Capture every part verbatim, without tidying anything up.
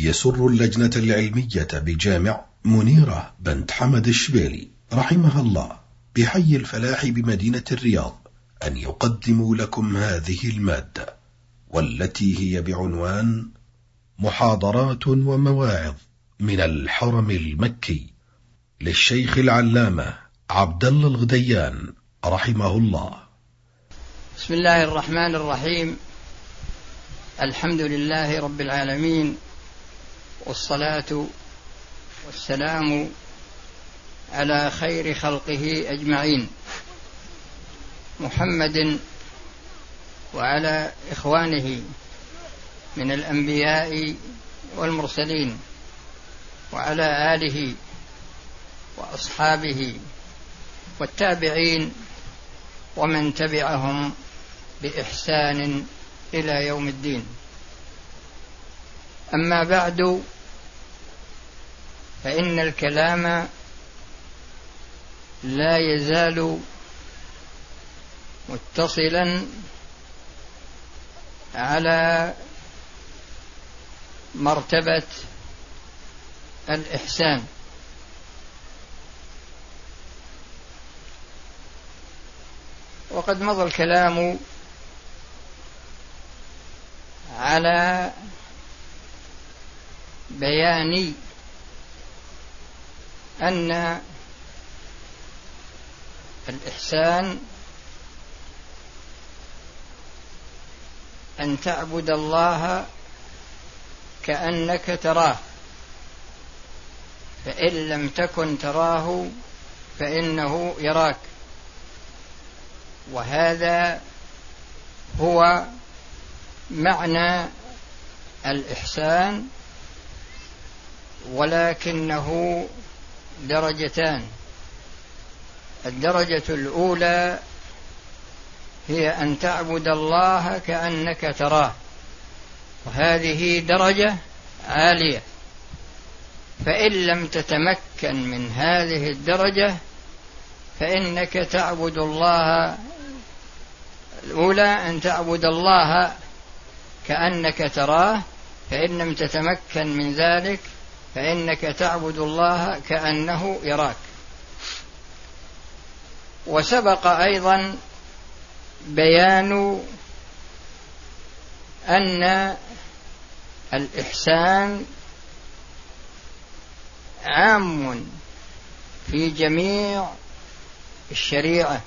يسر اللجنة العلمية بجامع منيرة بنت حمد الشبيلي رحمها الله بحي الفلاح بمدينة الرياض أن يقدموا لكم هذه المادة، والتي هي بعنوان محاضرات ومواعظ من الحرم المكي للشيخ العلامة عبد الله الغديان رحمه الله. بسم الله الرحمن الرحيم. الحمد لله رب العالمين، والصلاة والسلام على خير خلقه أجمعين، محمد وعلى إخوانه من الأنبياء والمرسلين، وعلى آله وأصحابه والتابعين ومن تبعهم بإحسان إلى يوم الدين. أما بعد، فإن الكلام لا يزال متصلا على مرتبة الإحسان، وقد مضى الكلام على بيان أن الإحسان أن تعبد الله كأنك تراه، فإن لم تكن تراه فإنه يراك. وهذا هو معنى الإحسان، ولكنه درجتان. الدرجة الأولى هي أن تعبد الله كأنك تراه، وهذه درجة عالية، فإن لم تتمكن من هذه الدرجة فإنك تعبد الله. الأولى أن تعبد الله كأنك تراه، فإن لم تتمكن من ذلك فإنك تعبد الله كأنه يراك. وسبق أيضا بيان أن الإحسان عام في جميع الشريعة،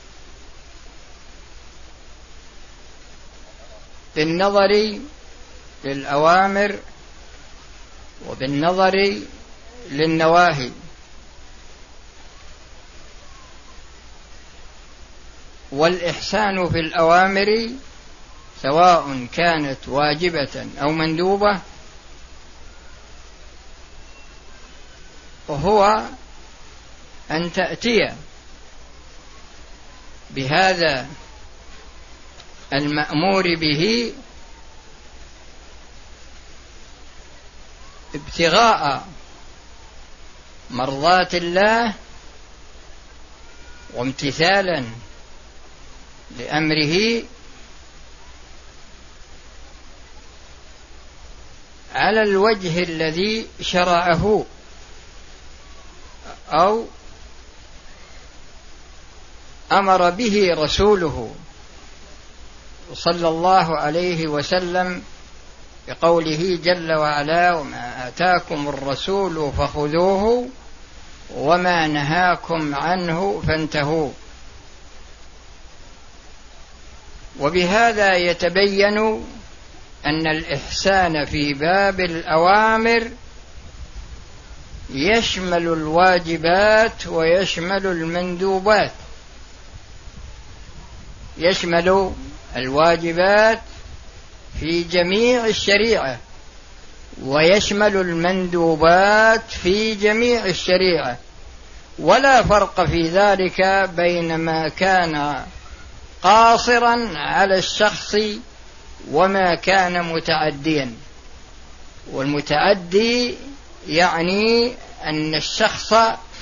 بالنظر للأوامر وبالنظر للنواهي. والإحسان في الأوامر سواء كانت واجبة أو مندوبة وهو أن تأتي بهذا المأمور به ابتغاء مرضات الله وامتثالا لأمره على الوجه الذي شرعه أو أمر به رسوله صلى الله عليه وسلم، بقوله جل وعلا: وما آتاكم الرسول فخذوه وما نهاكم عنه فانتهوا. وبهذا يتبين أن الإحسان في باب الأوامر يشمل الواجبات ويشمل المندوبات، يشمل الواجبات في جميع الشريعة ويشمل المندوبات في جميع الشريعة، ولا فرق في ذلك بين ما كان قاصرا على الشخص وما كان متعديا. والمتعدي يعني أن الشخص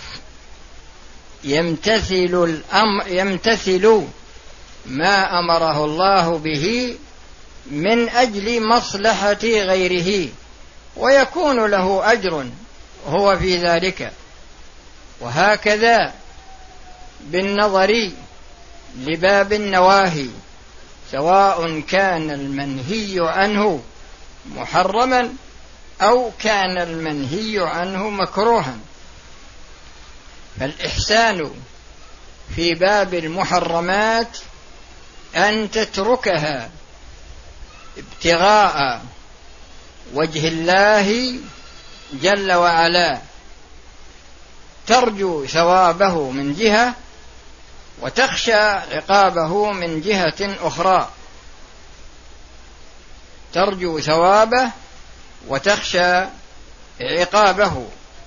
يمتثل الأمر يمتثل ما أمره الله به من أجل مصلحة غيره، ويكون له أجر هو في ذلك. وهكذا بالنظر لباب النواهي، سواء كان المنهي عنه محرما أو كان المنهي عنه مكروها، فالإحسان في باب المحرمات أن تتركها ابتغاء وجه الله جل وعلا، ترجو ثوابه من جهة وتخشى عقابه من جهة أخرى، ترجو ثوابه وتخشى عقابه،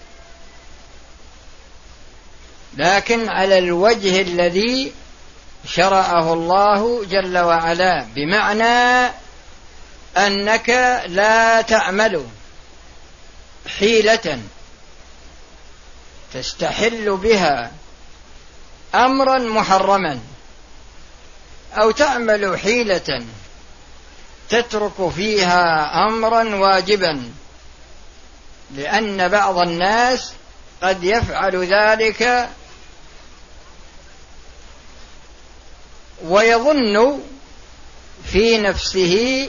لكن على الوجه الذي شرعه الله جل وعلا، بمعنى أنك لا تعمل حيلة تستحل بها أمرا محرما، أو تعمل حيلة تترك فيها أمرا واجبا، لأن بعض الناس قد يفعل ذلك ويظن في نفسه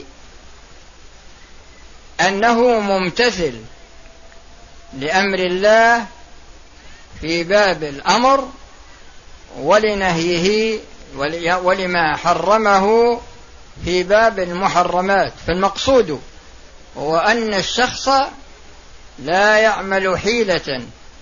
أنه ممتثل لأمر الله في باب الأمر ولنهيه ولما حرمه في باب المحرمات. فالمقصود هو أن الشخص لا يعمل حيلة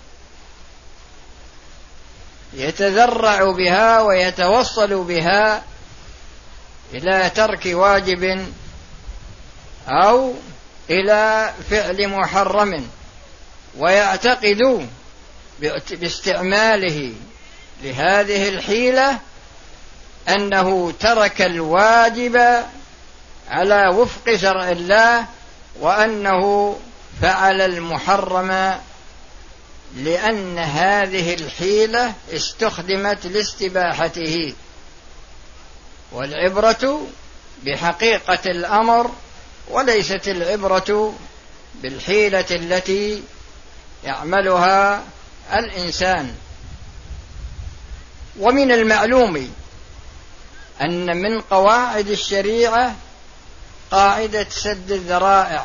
يتذرع بها ويتوصل بها إلى ترك واجب أو إلى فعل محرم، ويعتقد باستعماله لهذه الحيلة أنه ترك الواجب على وفق شرع الله، وأنه فعل المحرم لأن هذه الحيلة استخدمت لاستباحته. والعبرة بحقيقة الأمر، وليست العبرة بالحيلة التي يعملها الإنسان. ومن المعلوم أن من قواعد الشريعة قاعدة سد الذرائع،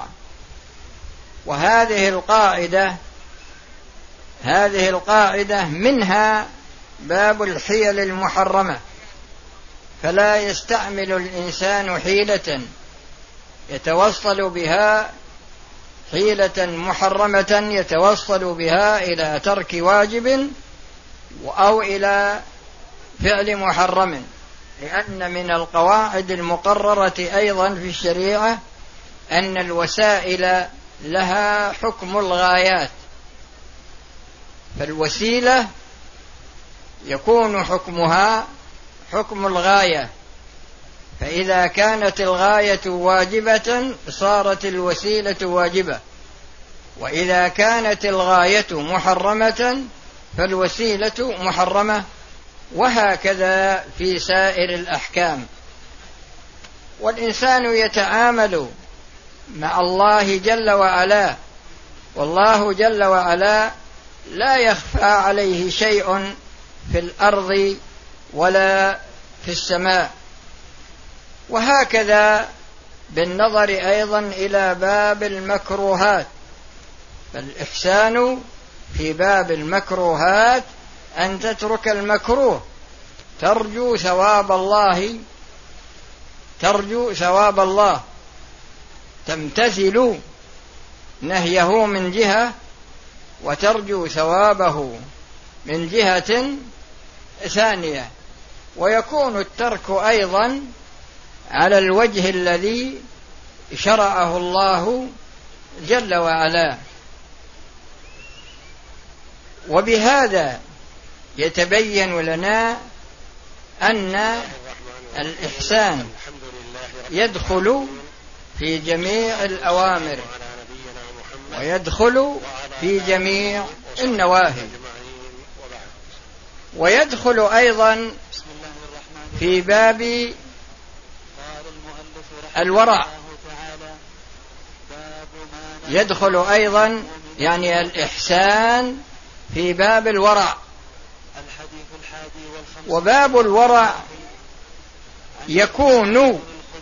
وهذه القاعدة هذه القاعدة منها باب الحيل المحرمة، فلا يستعمل الإنسان حيلة يتوصل بها حيلة محرمة يتوصل بها إلى ترك واجب أو إلى فعل محرم، لأن من القواعد المقررة أيضا في الشريعة أن الوسائل لها حكم الغايات، فالوسيلة يكون حكمها حكم الغاية، فإذا كانت الغاية واجبة صارت الوسيلة واجبة، وإذا كانت الغاية محرمة فالوسيلة محرمة، وهكذا في سائر الأحكام. والإنسان يتعامل مع الله جل وعلا، والله جل وعلا لا يخفى عليه شيء في الأرض ولا في السماء. وهكذا بالنظر أيضا إلى باب المكروهات، فالإحسان في باب المكروهات أن تترك المكروه ترجو ثواب الله ترجو ثواب الله تمتثل نهيه من جهة وترجو ثوابه من جهة ثانية، ويكون الترك أيضا على الوجه الذي شرعه الله جل وعلا. وبهذا يتبين لنا أن الإحسان يدخل في جميع الأوامر ويدخل في جميع النواهي، ويدخل أيضا في باب الورع، يدخل أيضا يعني الإحسان في باب الورع. وباب الورع يكون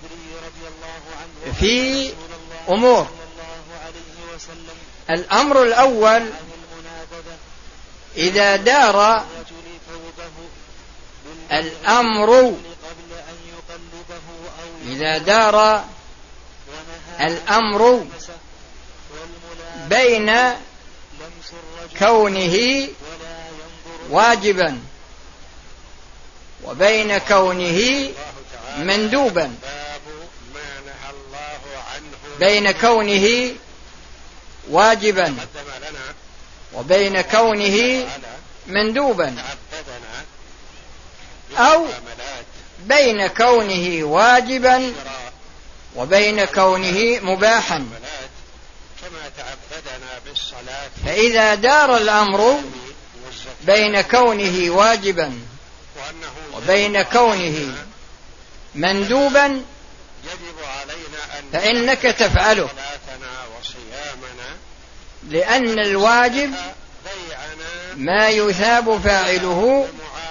في أمور. الأمر الأول إذا دار الأمر إذا دار الأمر بين كونه واجبا وبين كونه مندوبا، بين كونه واجبا وبين كونه مندوبا، أو بين كونه واجبا وبين كونه مباحا. فإذا دار الأمر بين كونه واجبا وبين كونه مندوبا فإنك تفعله، لأن الواجب ما يثاب فاعله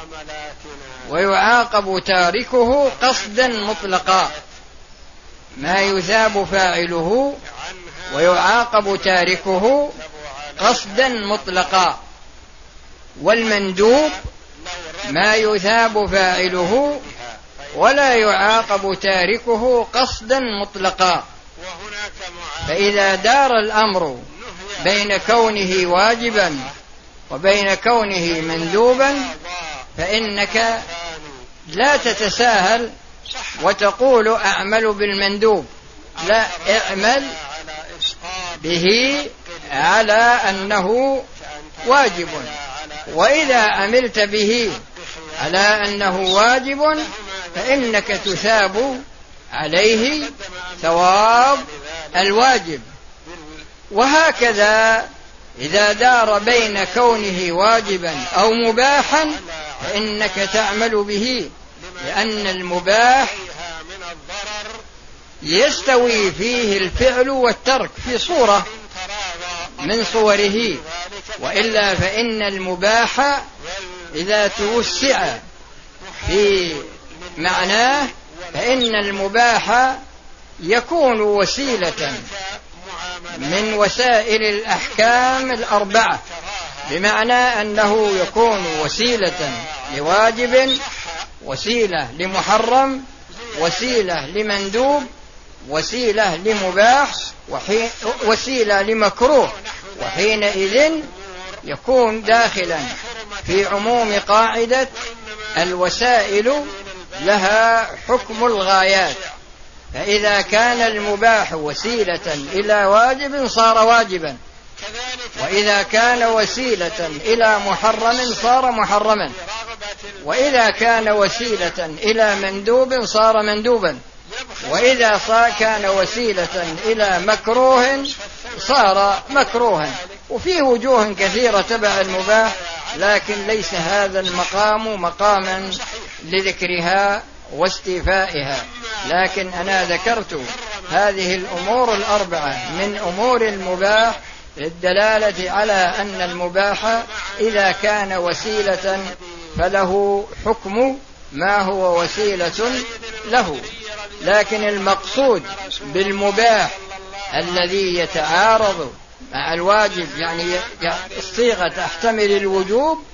ويعاقب تاركه قصدا مطلقا، ما يثاب فاعله ويعاقب تاركه قصدا مطلقا. والمندوب ما يثاب فاعله ولا يعاقب تاركه قصدا مطلقا. فإذا دار الأمر بين كونه واجبا وبين كونه مندوبا فإنك لا تتساهل وتقول أعمل بالمندوب، لا، اعمل به على أنه واجب. وإذا عملت به على أنه واجب فإنك تثاب عليه ثواب الواجب. وهكذا إذا دار بين كونه واجبا أو مباحا فإنك تعمل به، لأن المباح يستوي فيه الفعل والترك في صورة من صوره، وإلا فإن المباح إذا توسع في معناه فإن المباح يكون وسيلة من وسائل الأحكام الأربعة، بمعنى أنه يكون وسيلة لواجب، وسيلة لمحرم، وسيلة لمندوب، وسيلة لمباح، وسيلة لمكروه. وحينئذ يكون داخلا في عموم قاعدة الوسائل لها حكم الغايات. فإذا كان المباح وسيلة إلى واجب صار واجبا، وإذا كان وسيلة إلى محرم صار محرما، وإذا كان وسيلة إلى مندوب صار مندوبا، وإذا كان وسيلة إلى مكروه صار مكروها. وفيه وجوه كثيرة تبع المباح، لكن ليس هذا المقام مقاما لذكرها واستيفائها. لكن أنا ذكرت هذه الأمور الأربعة من أمور المباح للدلالة على أن المباح إذا كان وسيلة فله حكم ما هو وسيلة له. لكن المقصود بالمباح الذي يتعارض مع الواجب، يعني الصيغة تحتمل الوجوب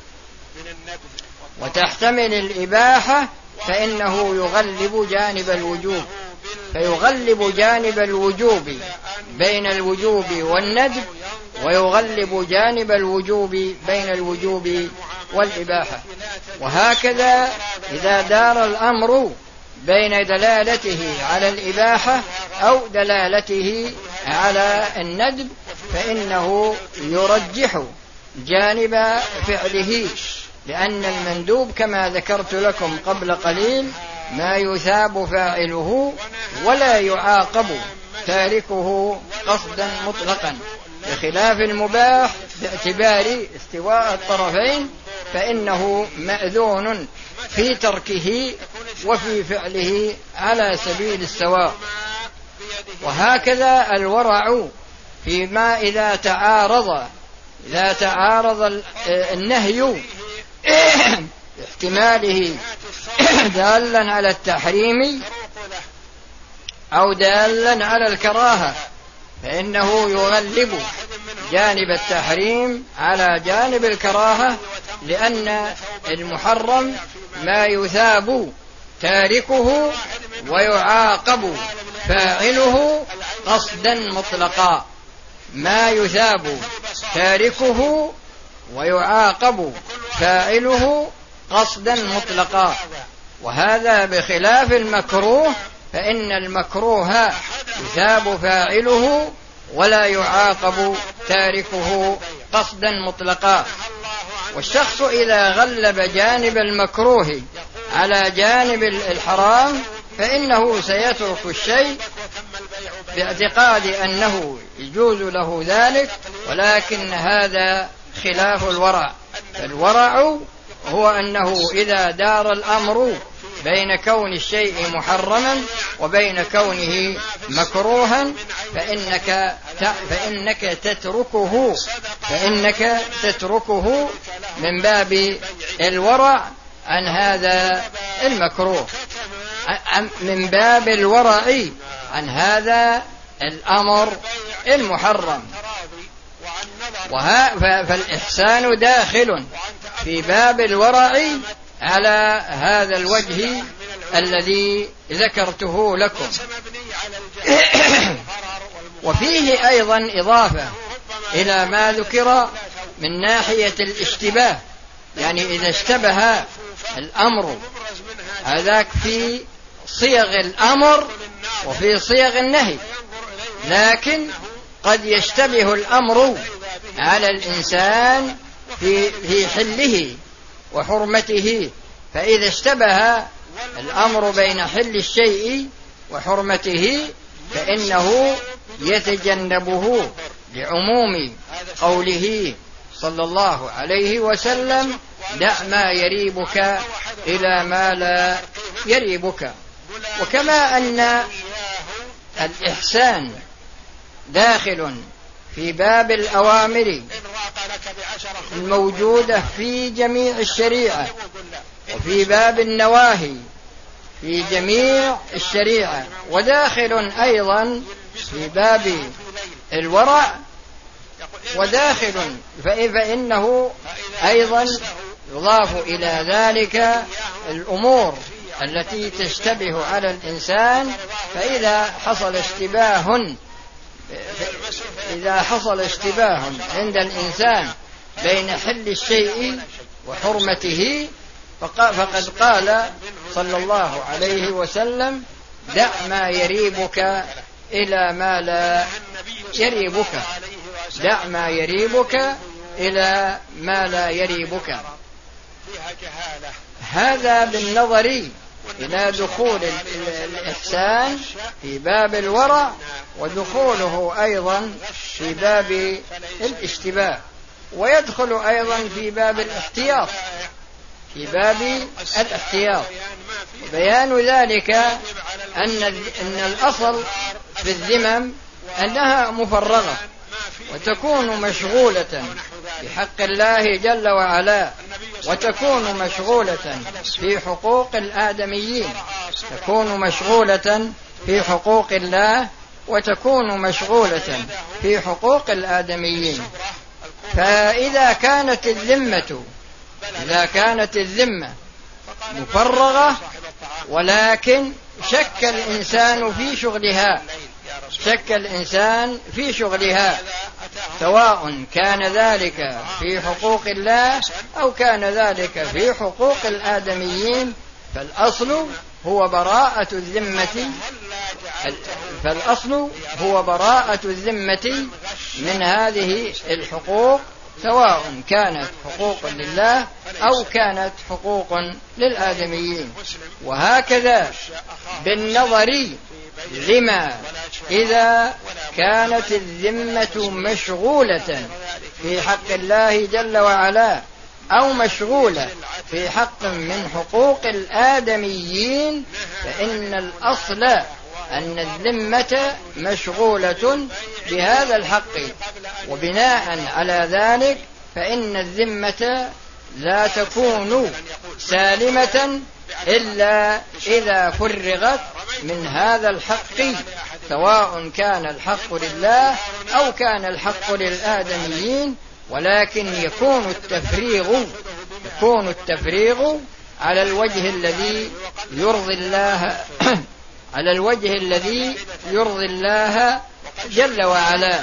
وتحتمل الإباحة، فإنه يغلب جانب الوجوب، فيغلب جانب الوجوب بين الوجوب والندب، ويغلب جانب الوجوب بين الوجوب والإباحة. وهكذا إذا دار الأمر بين دلالته على الإباحة أو دلالته على الندب فإنه يرجح جانب فعله، لأن المندوب كما ذكرت لكم قبل قليل ما يثاب فاعله ولا يعاقب تاركه قصدا مطلقا، بخلاف المباح باعتبار استواء الطرفين فإنه مأذون في تركه وفي فعله على سبيل السواء. وهكذا الورع فيما إذا تعارض إذا تعارض النهي احتماله دالا على التحريم أو دالا على الكراهة فإنه يغلب جانب التحريم على جانب الكراهة، لأن المحرم ما يثاب تاركه ويعاقب فاعله قصدا مطلقا، ما يثاب تاركه ويعاقب فاعله قصدا مطلقا، وهذا بخلاف المكروه، فإن المكروه يثاب فاعله ولا يعاقب تاركه قصدا مطلقا. والشخص إذا غلب جانب المكروه على جانب الحرام فإنه سيترك الشيء باعتقاد أنه يجوز له ذلك، ولكن هذا خلاف الورع. فالورع هو أنه إذا دار الأمر بين كون الشيء محرما وبين كونه مكروها فإنك فإنك تتركه فإنك تتركه من باب الورع عن هذا المكروه، من باب الورع عن هذا الأمر المحرم. فالإحسان داخل في باب الورع على هذا الوجه الذي ذكرته لكم. وفيه أيضا إضافة إلى ما ذكر من ناحية الاشتباه، يعني إذا اشتبه الأمر هذاك في صيغ الأمر وفي صيغ النهي، لكن قد يشتبه الأمر على الإنسان في في حله وحرمته، فإذا اشتبه الأمر بين حل الشيء وحرمته فإنه يتجنبه لعموم قوله صلى الله عليه وسلم: دع ما يريبك إلى ما لا يريبك. وكما أن الإحسان داخل في باب الأوامر الموجودة في جميع الشريعة وفي باب النواهي في جميع الشريعة، وداخل أيضا في باب الورع، وداخل فإنه أيضا يضاف إلى ذلك الأمور التي تشتبه على الإنسان. فإذا حصل اشتباه إذا حصل اشتباه عند الإنسان بين حل الشيء وحرمته فقد قال صلى الله عليه وسلم: دع ما يريبك إلى ما لا يريبك، دع ما يريبك إلى ما لا يريبك. هذا بالنظر إلى دخول الإحسان في باب الورع ودخوله أيضا في باب الاشتباه، ويدخل أيضا في باب الاحتياط في باب الاحتياط. وبيان ذلك أن أن الأصل في الذمم أنها مفرغة وتكون مشغولة بحق الله جل وعلا، وتكون مشغولة في حقوق الآدميين، تكون مشغولة في حقوق الله وتكون مشغولة في حقوق الآدميين. فإذا كانت الذمة إذا كانت الذمة مفرغة ولكن شك الإنسان في شغلها شك الإنسان في شغلها سواء كان ذلك في حقوق الله أو كان ذلك في حقوق الآدميين، فالأصل هو براءة الذمة فالأصل هو براءة الذمة من هذه الحقوق، سواء كانت حقوق لله أو كانت حقوق للآدميين. وهكذا بالنظر لما إذا كانت الذمة مشغولة في حق الله جل وعلا أو مشغولة في حق من حقوق الآدميين، فإن الأصل أن الذمة مشغولة بهذا الحق، وبناء على ذلك فإن الذمة لا تكون سالمة إلا إذا فرغت من هذا الحق، سواء كان الحق لله أو كان الحق للآدميين، ولكن يكون التفريغ يكون التفريغ على الوجه الذي يرضي الله على الوجه الذي يرضي الله جل وعلا.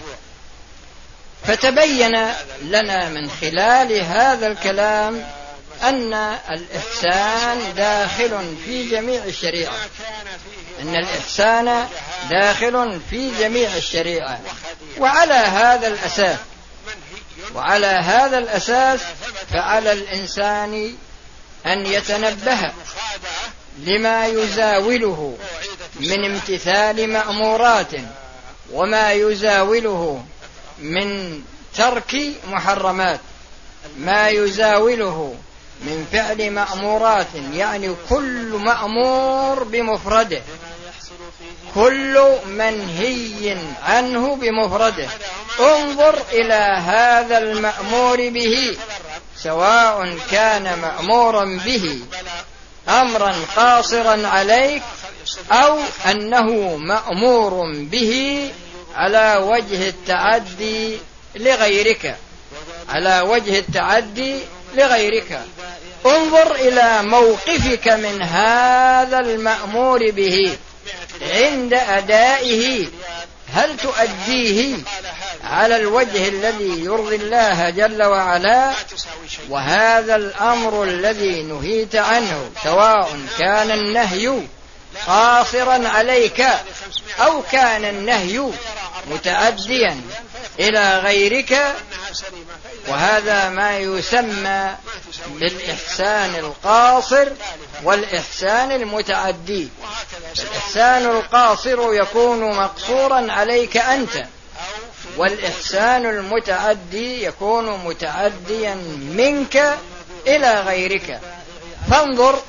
فتبين لنا من خلال هذا الكلام أن الإحسان داخل في جميع الشريعة أن الإحسان داخل في جميع الشريعة وعلى هذا الأساس وعلى هذا الأساس فعلى الإنسان أن يتنبه لما يزاوله من امتثال مأمورات وما يزاوله من ترك محرمات، ما يزاوله من فعل مأمورات، يعني كل مأمور بمفرده، كل منهي عنه بمفرده. انظر إلى هذا المأمور به، سواء كان مأمورا به أمرا قاصرا عليك أو أنه مأمور به على وجه التعدي لغيرك على وجه التعدي لغيرك انظر إلى موقفك من هذا المأمور به عند أدائه، هل تؤديه على الوجه الذي يرضي الله جل وعلا؟ وهذا الأمر الذي نهيت عنه، سواء كان النهي قاصرا عليك أو كان النهي متعديا إلى غيرك، وهذا ما يسمى بالإحسان القاصر والإحسان المتعدي. الإحسان القاصر يكون مقصورا عليك أنت، والإحسان المتعدي يكون متعديا منك إلى غيرك. فانظر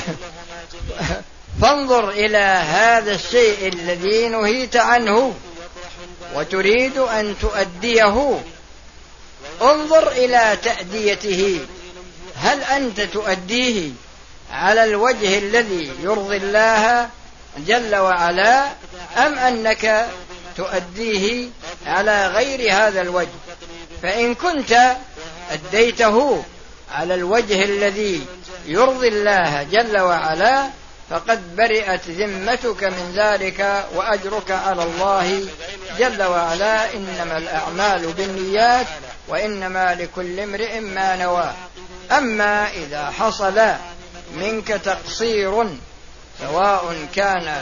فانظر إلى هذا الشيء الذي نهيت عنه وتريد أن تؤديه، انظر إلى تأديته، هل أنت تؤديه على الوجه الذي يرضي الله جل وعلا أم أنك تؤديه على غير هذا الوجه؟ فإن كنت أديته على الوجه الذي يرضي الله جل وعلا فقد برئت ذمتك من ذلك وأجرك على الله جل وعلا. إنما الأعمال بالنيات وإنما لكل امرئ ما نوى. أما إذا حصل منك تقصير سواء كان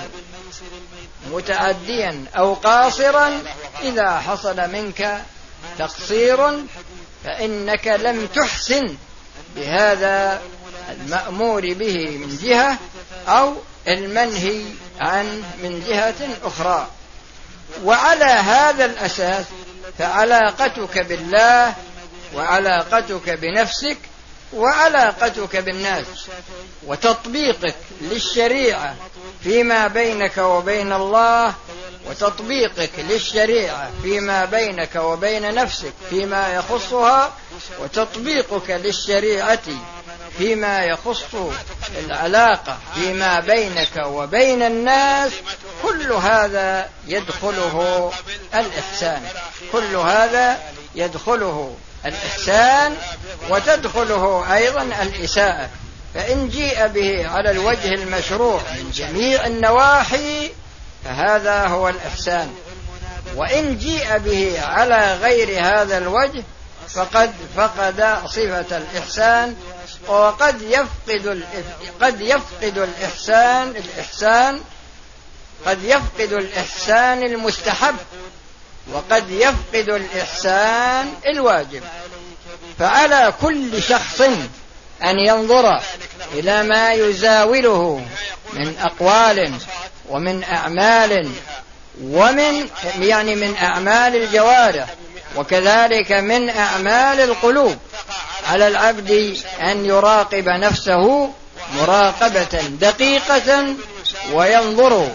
متعديا أو قاصرا، إذا حصل منك تقصير فإنك لم تحسن بهذا المأمور به من جهة أو المنهي عن من جهة أخرى. وعلى هذا الأساس فعلاقتك بالله وعلاقتك بنفسك وعلاقتك بالناس وتطبيقك للشريعة فيما بينك وبين الله، وتطبيقك للشريعة فيما بينك وبين نفسك فيما يخصها، وتطبيقك للشريعة فيما يخص العلاقة فيما بينك وبين الناس، كل هذا يدخله الإحسان كل هذا يدخله الإحسان وتدخله أيضا الإساءة. فإن جيء به على الوجه المشروع من جميع النواحي فهذا هو الإحسان، وإن جيء به على غير هذا الوجه فقد فقد صفة الإحسان، وقد يفقد قد يفقد الإحسان الإحسان قد يفقد الإحسان المستحب، وقد يفقد الإحسان الواجب. فعلى كل شخص أن ينظر إلى ما يزاوله من أقوال ومن أعمال ومن يعني من أعمال الجوارح وكذلك من أعمال القلوب. على العبد أن يراقب نفسه مراقبة دقيقة وينظر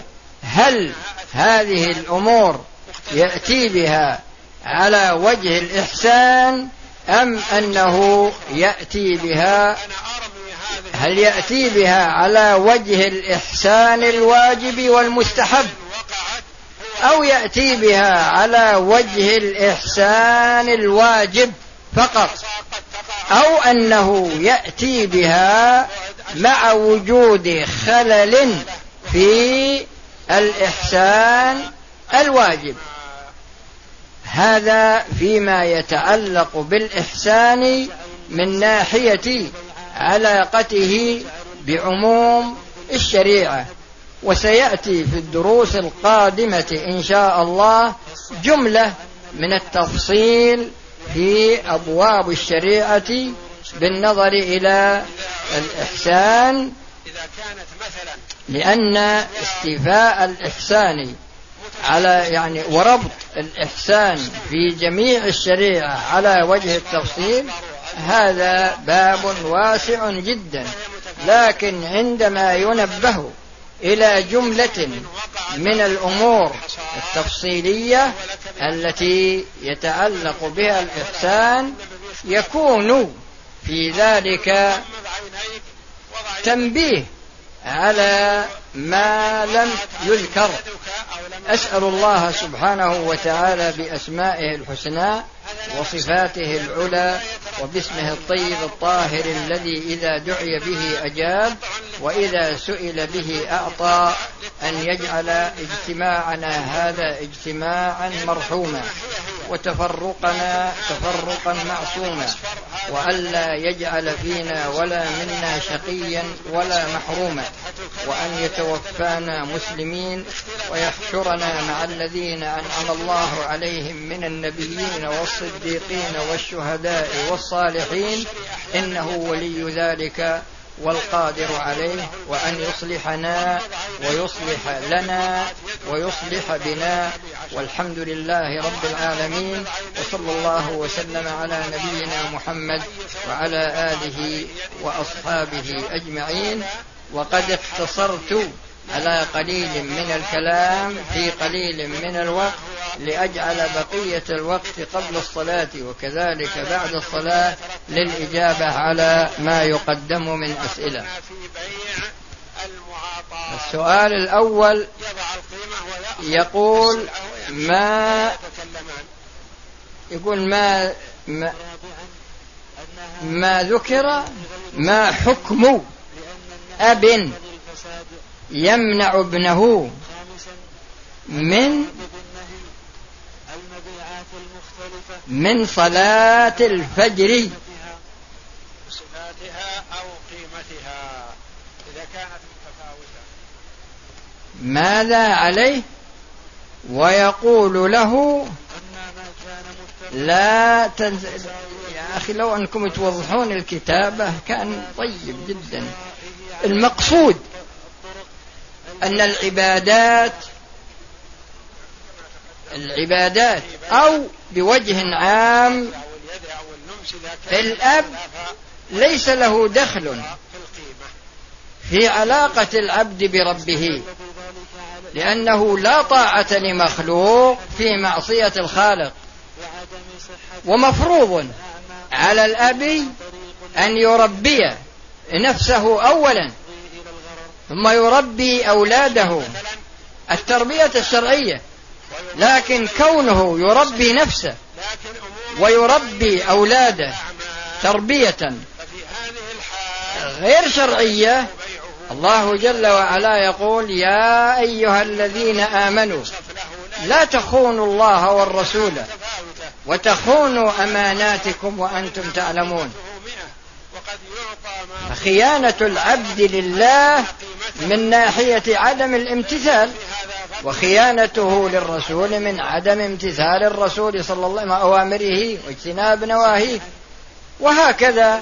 هل هذه الأمور يأتي بها على وجه الإحسان أم أنه يأتي بها هل يأتي بها على وجه الإحسان الواجب والمستحب أو يأتي بها على وجه الإحسان الواجب فقط أو أنه يأتي بها مع وجود خلل في الإحسان الواجب. هذا فيما يتعلق بالإحسان من ناحية علاقته بعموم الشريعة. وسيأتي في الدروس القادمة إن شاء الله جملة من التفصيل في أبواب الشريعة بالنظر إلى الإحسان، لأن استيفاء الإحسان على يعني وربط الإحسان في جميع الشريعة على وجه التفصيل هذا باب واسع جدا. لكن عندما ينبه إلى جملة من الأمور التفصيلية التي يتعلق بها الإحسان يكون في ذلك تنبيه على ما لم يذكر. أسأل الله سبحانه وتعالى بأسمائه الحسنى وصفاته العلى وباسمه الطيب الطاهر الذي إذا دعي به أجاب وإذا سئل به أعطى أن يجعل اجتماعنا هذا اجتماعا مرحوما وتفرقنا تفرقا معصوما، وألا يجعل فينا ولا منا شقيا ولا محروما، وأن يتوفانا مسلمين ويحشرنا مع الذين أنعم الله عليهم من النبيين والصديقين والشهداء والصالحين إنه ولي ذلك والقادر عليه، وأن يصلحنا ويصلح لنا ويصلح بنا، والحمد لله رب العالمين، وصلى الله وسلم على نبينا محمد وعلى آله وأصحابه أجمعين. وقد اختصرت على قليل من الكلام في قليل من الوقت لأجعل بقية الوقت قبل الصلاة وكذلك بعد الصلاة للإجابة على ما يقدم من أسئلة. السؤال الأول يقول ما يقول ما ما, ما ذكر ما حكم أب يمنع ابنه من من صلاة الفجر صفاتها أو قيمتها إذا كانت متفاوتة، ماذا عليه؟ ويقول له لا تنز... يا أخي لو أنكم توضحون الكتابة كان طيب جدا. المقصود أن العبادات العبادات أو بوجه عام الأب ليس له دخل في علاقة العبد بربه، لأنه لا طاعة لمخلوق في معصية الخالق، ومفروض على الأب أن يربي نفسه أولا ثم يربي أولاده التربية الشرعية. لكن كونه يربي نفسه ويربي أولاده تربية غير شرعية، الله جل وعلا يقول يا أيها الذين آمنوا لا تخونوا الله والرسول وتخونوا أماناتكم وأنتم تعلمون. فخيانة العبد لله من ناحية عدم الامتثال، وخيانته للرسول من عدم امتثال الرسول صلى الله عليه وسلم أوامره واجتناب نواهيه، وهكذا.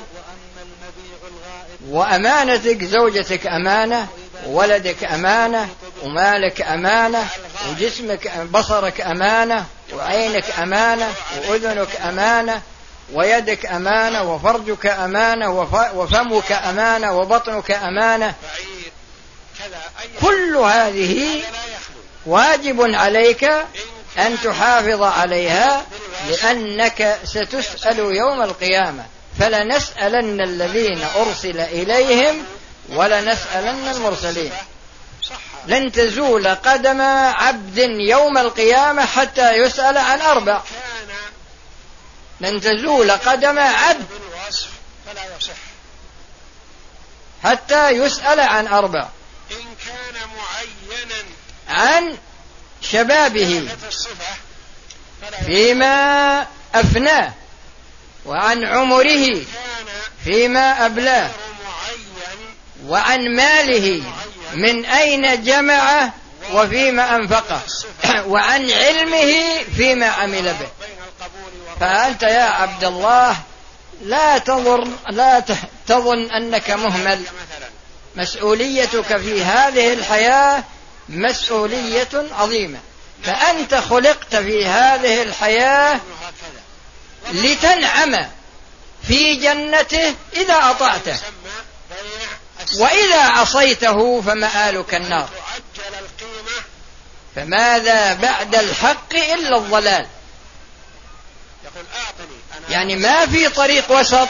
وأمانتك زوجتك أمانة، وولدك أمانة، ومالك أمانة، وجسمك بصرك أمانة، وعينك أمانة، وأذنك أمانة، ويدك أمانة، وفرجك أمانة، وفمك أمانة، وبطنك أمانة. كل هذه واجب عليك أن تحافظ عليها، لأنك ستسأل يوم القيامة، فلنسألن الذين أرسل إليهم ولنسألن المرسلين. لن تزول قدم عبد يوم القيامة حتى يسأل عن أربع. لن تزول قدم عبد حتى يسأل عن أربع: إن كان معينا عن شبابه فيما أفناه، وعن عمره فيما أبلاه، وعن ماله من أين جمعه وفيما أنفقه، وعن علمه فيما عمل به. فأنت يا عبد الله لا تظن لا تظن أنك مهمل. مسؤوليتك في هذه الحياة مسؤولية عظيمة، فأنت خلقت في هذه الحياة لتنعم في جنته إذا أطعته، وإذا عصيته فمآلك النار. فماذا بعد الحق إلا الضلال؟ يعني ما في طريق وسط.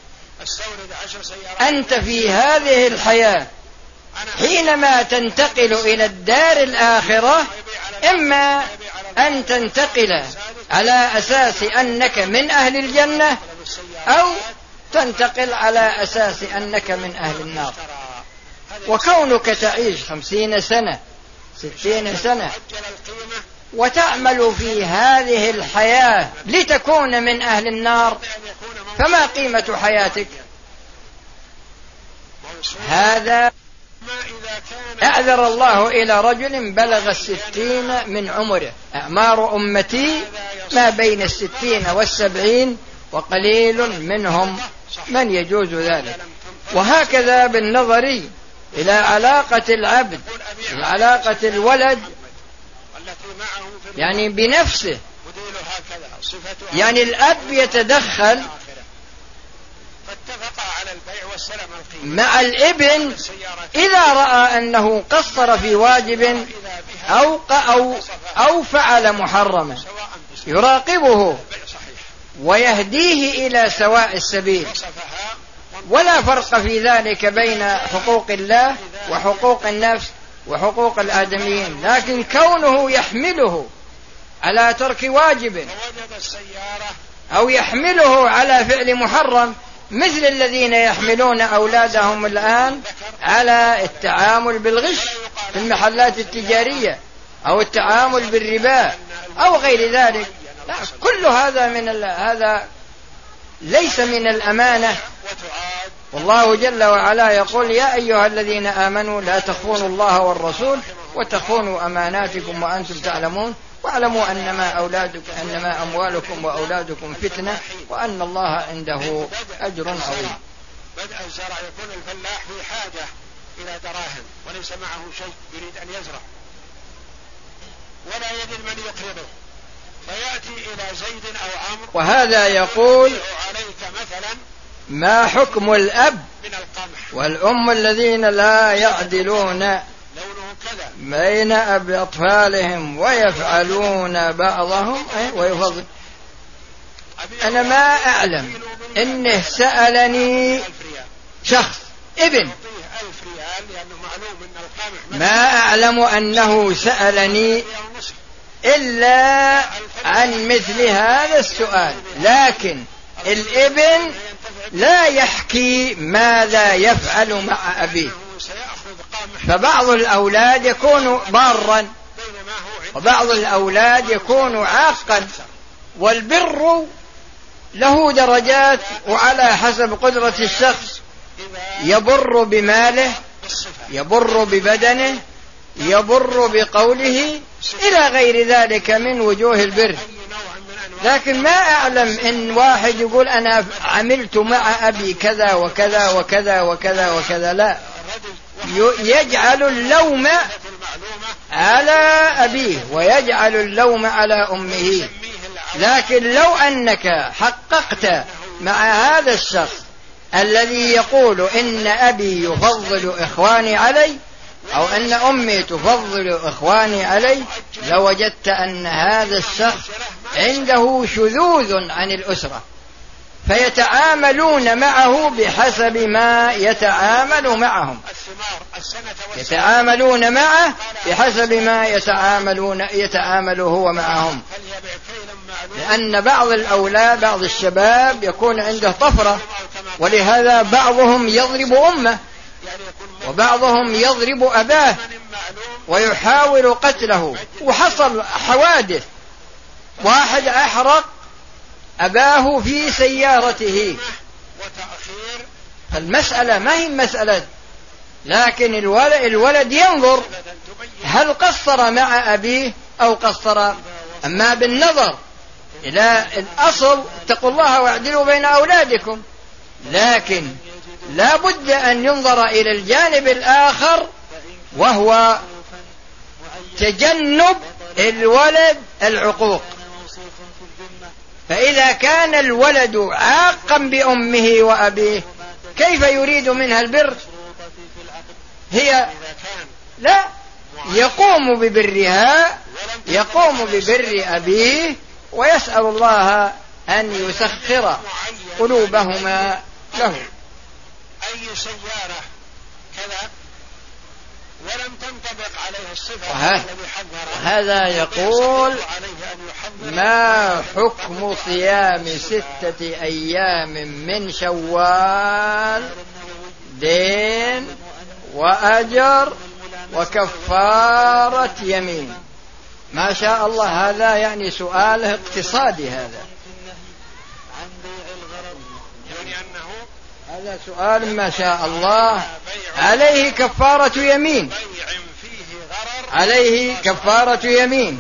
أنت في هذه الحياة حينما تنتقل إلى الدار الآخرة إما أن تنتقل على أساس أنك من أهل الجنة، أو تنتقل على أساس أنك من أهل النار. وكونك تعيش خمسين سنة ستين سنة وتعمل في هذه الحياة لتكون من أهل النار، فما قيمة حياتك؟ هذا أعذر الله إلى رجل بلغ الستين من عمره. أعمار أمتي ما بين الستين والسبعين، وقليل منهم من يجوز ذلك. وهكذا بالنظر إلى علاقة العبد، علاقة الولد يعني بنفسه. يعني الأب يتدخل مع الابن إذا رأى أنه قصر في واجب أو أو أو فعل محرما، يراقبه ويهديه إلى سواء السبيل. ولا فرق في ذلك بين حقوق الله وحقوق النفس وحقوق الآدميين، لكن كونه يحمله على ترك واجب أو يحمله على فعل محرم، مثل الذين يحملون أولادهم الآن على التعامل بالغش في المحلات التجارية أو التعامل بالربا أو غير ذلك. لا، كل هذا من هذا ليس من الأمانة. والله جل وعلا يقول: يا أيها الذين آمنوا لا تخونوا الله والرسول وتخونوا أماناتكم وأنتم تعلمون واعلموا أنما أولادكم أنما أموالكم وأولادكم فتنة وأن الله عنده أجر عظيم. بدء الزرع يكون الفلاح في حاجة إلى دراهم وليس معه شيء، يريد أن يزرع ولا يجد من يقرضه، فيأتي إلى زيد أو عمرو وهذا يقول: عليك مثلا ما حكم الأب من القمح والأم الذين لا يعدلون بين أطفالهم ويفعلون بعضهم ويفضل. أنا ما أعلم إنه سألني شخص ابن، ما أعلم أنه سألني إلا عن مثل هذا السؤال، لكن الابن لا يحكي ماذا يفعل مع أبيه. فبعض الأولاد يكون بارا وبعض الأولاد يكون عاقا، والبر له درجات وعلى حسب قدرة الشخص. يبر بماله، يبر ببدنه، يبر بقوله، إلى غير ذلك من وجوه البر. لكن ما أعلم إن واحد يقول أنا عملت مع أبي كذا وكذا وكذا وكذا وكذا، لا، يجعل اللوم على أبيه ويجعل اللوم على أمه. لكن لو أنك حققت مع هذا الشخص الذي يقول إن أبي يفضل إخواني علي، أو أن أمي تفضل إخواني علي، لوجدت أن هذا الشخص عنده شذوذ عن الأسرة، فيتعاملون معه بحسب ما يتعامل معهم، يتعاملون معه بحسب ما يتعاملون يتعامل هو معهم. لأن بعض الأولاد بعض الشباب يكون عنده طفرة، ولهذا بعضهم يضرب أمه، وبعضهم يضرب أباه ويحاول قتله. وحصل حوادث، واحد أحرق أباه في سيارته. فالمسألة ما هي مسألة، لكن الولد, الولد ينظر هل قصر مع أبيه أو قصر. أما بالنظر إلى الأصل اتقوا الله واعدلوا بين أولادكم، لكن لا بد أن ينظر إلى الجانب الآخر، وهو تجنب الولد العقوق. فإذا كان الولد عاقا بأمه وأبيه كيف يريد منها البر؟ هي لا يقوم ببرها، يقوم ببر أبيه، ويسأل الله أن يسخر قلوبهما له. أي سيارة كذا ولم تنطبق عليه الصفة وه... الذي حذر، هذا يقول ما حكم صيام ستة أيام من شوال دين وأجر وكفارة يمين؟ ما شاء الله، هذا يعني سؤاله اقتصادي، هذا هذا سؤال ما شاء الله. عليه كفارة يمين، عليه كفارة يمين،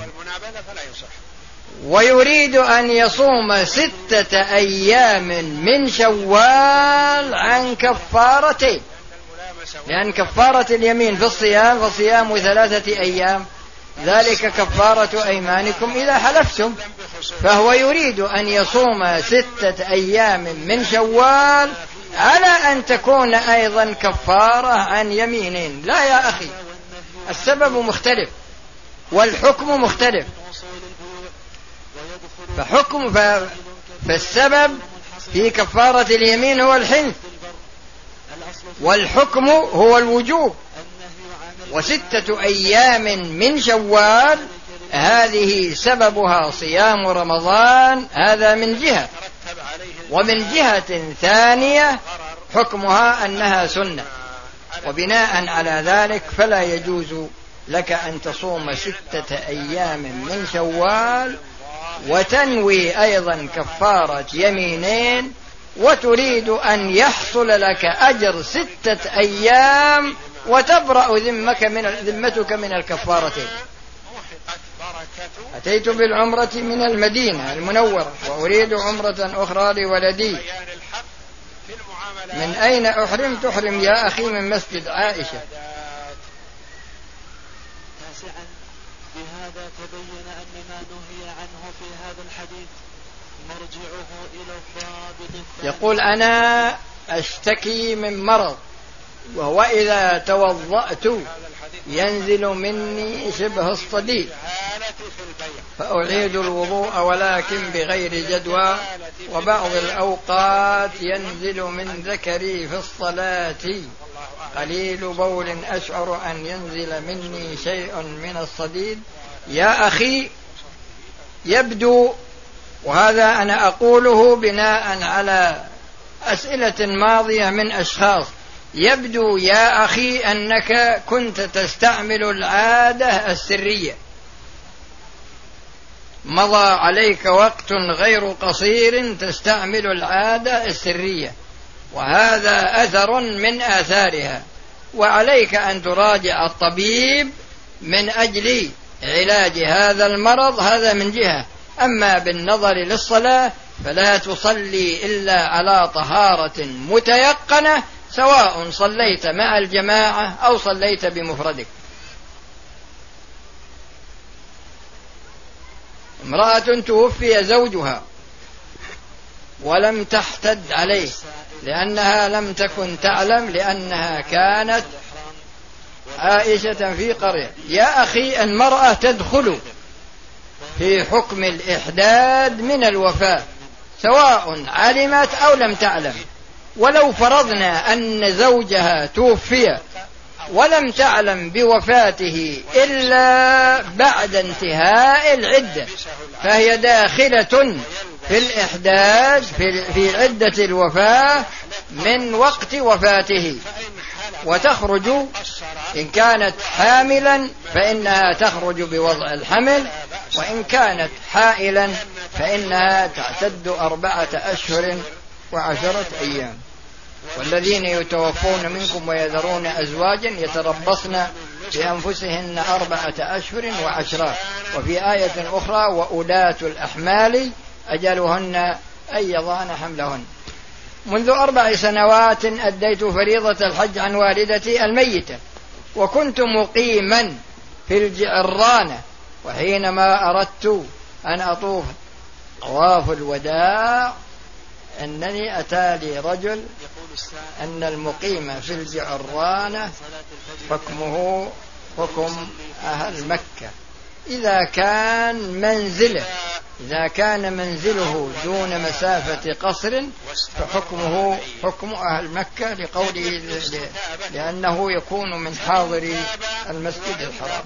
ويريد أن يصوم ستة أيام من شوال عن كفارتين، لأن كفارة اليمين في الصيام فصيام ثلاثة أيام، ذلك كفارة أيمانكم إذا حلفتم. فهو يريد أن يصوم ستة أيام من شوال على أن تكون أيضا كفارة عن يمينين. لا يا أخي، السبب مختلف والحكم مختلف. فحكم ف... فالسبب في كفارة اليمين هو الحنث، والحكم هو الوجوب. وستة أيام من شوال هذه سببها صيام رمضان، هذا من جهة، ومن جهة ثانية حكمها أنها سنة. وبناء على ذلك فلا يجوز لك أن تصوم ستة أيام من شوال وتنوي أيضا كفارة يمينين، وتريد أن يحصل لك أجر ستة أيام وتبرأ ذمك من ذمتك من الكفارتين. أتيت بالعمرة من المدينة المنورة وأريد عمرة أخرى لولدي، من أين أحرم؟ تحرم يا أخي من مسجد عائشة. بهذا تبين أن ما نهي عنه في هذا الحديث مرجعه إلى الضابط. يقول أنا أشتكي من مرض، وهو إذا توضأت ينزل مني شبه الصديد، فأعيد الوضوء ولكن بغير جدوى، وبعض الأوقات ينزل من ذكري في الصلاة قليل بول أشعر أن ينزل مني شيء من الصديد. يا أخي يبدو، وهذا أنا أقوله بناء على أسئلة ماضية من أشخاص، يبدو يا أخي أنك كنت تستعمل العادة السرية، مضى عليك وقت غير قصير تستعمل العادة السرية، وهذا أثر من آثارها، وعليك أن تراجع الطبيب من أجل علاج هذا المرض. هذا من جهة. أما بالنظر للصلاة فلا تصلي إلا على طهارة متيقنة، سواء صليت مع الجماعة أو صليت بمفردك. امرأة توفي زوجها ولم تحتد عليه لأنها لم تكن تعلم، لأنها كانت عائشة في قرية. يا أخي المرأة تدخل في حكم الإحداد من الوفاة سواء علمت أو لم تعلم. ولو فرضنا أن زوجها توفي ولم تعلم بوفاته إلا بعد انتهاء العدة فهي داخلة في الإحداد في عدة الوفاة من وقت وفاته، وتخرج إن كانت حاملا فإنها تخرج بوضع الحمل، وإن كانت حائلا فإنها تعتد أربعة أشهر وعشرة أيام. والذين يتوفون منكم ويذرون أزواجا يتربصن بأنفسهن أربعة أشهر وعشرة. وفي آية أخرى وأولاة الأحمال أجلهن أن يضعن حملهن. منذ أربع سنوات أديت فريضة الحج عن والدتي الميتة، وكنت مقيما في الجعرانة، وحينما أردت أن أطوف طواف الوداع أنني أتالي رجل أن المقيم في الجعرانة حكمه حكم أهل مكة إذا كان منزله إذا كان منزله دون مسافة قصر فحكمه حكم أهل مكة لقوله لأنه يكون من حاضر المسجد الحرام.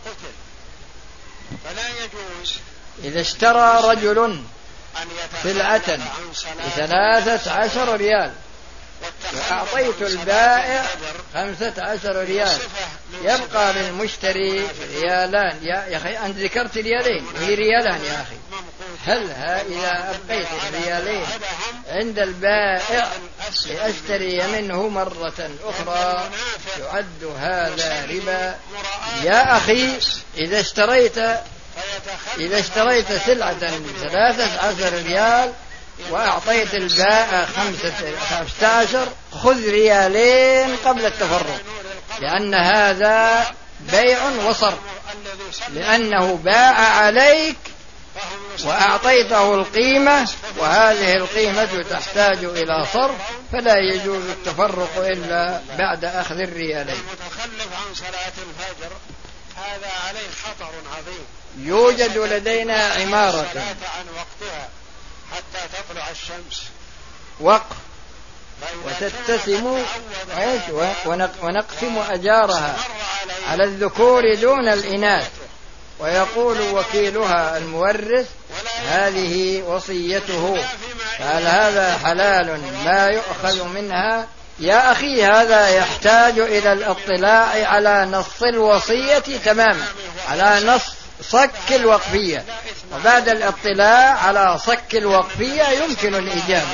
إذا اشترى رجل سلعة بثلاثة عشر ريال وأعطيت البائع خمسة عشر ريال يبقى للمشتري ريالان. يا أخي أنت ذكرت ريالين وهي ريالان يا أخي، هل إذا أبقيت الريالين عند البائع لأشتري منه مرة أخرى يعد هذا ربا؟ يا أخي إذا اشتريت إذا اشتريت سلعة ثلاثة عشر ريال وأعطيت البائع خمسة عشر خذ ريالين قبل التفرق، لأن هذا بيع وصرف، لأنه باع عليك وأعطيته القيمة وهذه القيمة تحتاج إلى صرف، فلا يجوز التفرق إلا بعد أخذ الريالين. المتخلف عن صلاة الفجر هذا عليه خطر عظيم. يوجد لدينا عمارة عن وقتها حتى تطلع الشمس وقف وتتسم ونقسم أجارها على الذكور دون الإناث، ويقول وكيلها المورث هذه وصيته، فهل هذا حلال ما يؤخذ منها؟ يا أخي هذا يحتاج إلى الاطلاع على نص الوصية تماما، على نص صك الوقفية، وبعد الاطلاع على صك الوقفية يمكن الإجابة.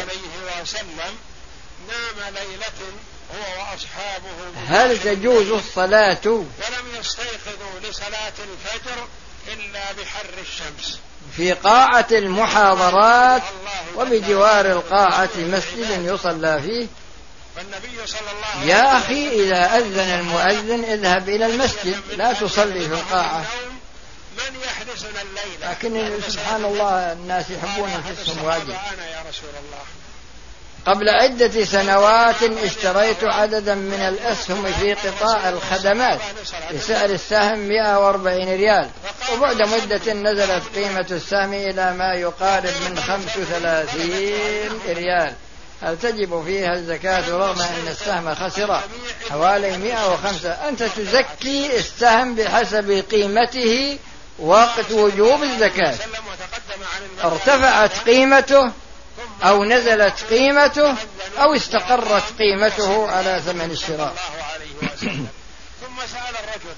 نام ليلة هو وأصحابه هل تجوز الصلاة ولم يستيقظوا لصلاة الفجر إلا بحر الشمس في قاعة المحاضرات وبجوار القاعة مسجد يصلى فيه؟ فالنبي صلى الله يا أخي إذا أذن المؤذن اذهب إلى المسجد لا تصلي في القاعة. من يحدثنا الليلة؟ لكن سبحان الله الناس يحبون أنفسهم واجب. يا رسول الله قبل عدة سنوات اشتريت عددا من الأسهم في قطاع الخدمات بسعر السهم مئة وأربعين ريال، وبعد مدة نزلت قيمة السهم إلى ما يقارب من خمس وثلاثين ريال، هل تجب فيها الزكاة رغم أن السهم خسر حوالي مئة وخمسة؟ أنت تزكي السهم بحسب قيمته وقت وجوب الزكاة، ارتفعت قيمته أو نزلت قيمته أو استقرت قيمته على ثمن الشراء. ثم سأل الرجل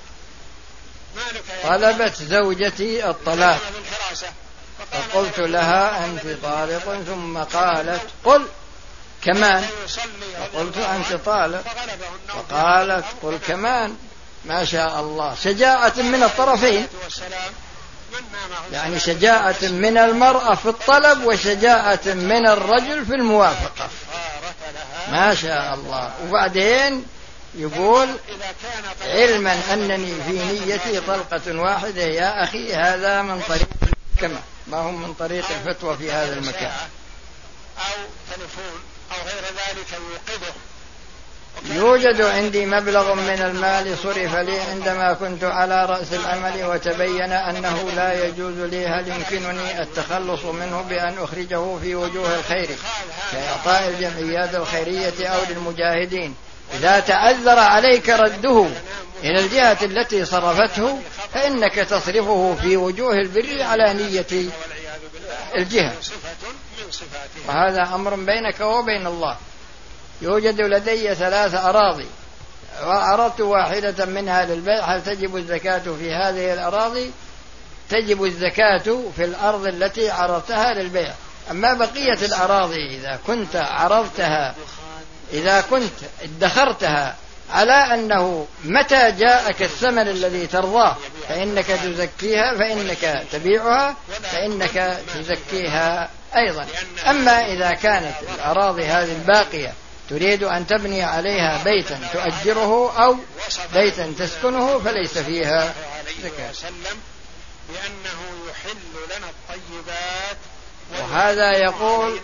طلبت زوجتي الطلاق فقلت لها أنت طالق، ثم قالت قل كمان، فقلت أنت طالق فقالت قل كمان. ما شاء الله، شجاعة من الطرفين، يعني شجاعة من المرأة في الطلب وشجاعة من الرجل في الموافقة، ما شاء الله. وبعدين يقول علما أنني في نيتي طلقة واحدة. يا أخي هذا من طريق المحكمة ما هم من طريق الفتوى في هذا المكان. أو تلفون أو غير ذلك يوقظه يوجد عندي مبلغ من المال صرف لي عندما كنت على رأس العمل وتبين أنه لا يجوز لي، هل يمكنني التخلص منه بأن أخرجه في وجوه الخير كإعطاء الجمعيات الخيرية أو للمجاهدين؟ إذا تعذر عليك رده إلى الجهة التي صرفته فإنك تصرفه في وجوه البر على نية الجهة، وهذا أمر بينك وبين الله. يوجد لدي ثلاث أراضي وعرضت واحدة منها للبيع، هل تجب الزكاة في هذه الأراضي؟ تجب الزكاة في الأرض التي عرضتها للبيع. أما بقية الأراضي إذا كنت عرضتها إذا كنت ادخرتها على أنه متى جاءك الثمن الذي ترضاه فإنك تزكيها، فإنك تبيعها، فإنك تزكيها أيضا. أما إذا كانت الأراضي هذه الباقية تريد أن تبني عليها بيتا تؤجره أو بيتا تسكنه فليس فيها زكاة. بأنه يحل لنا الطيبات وهذا يقول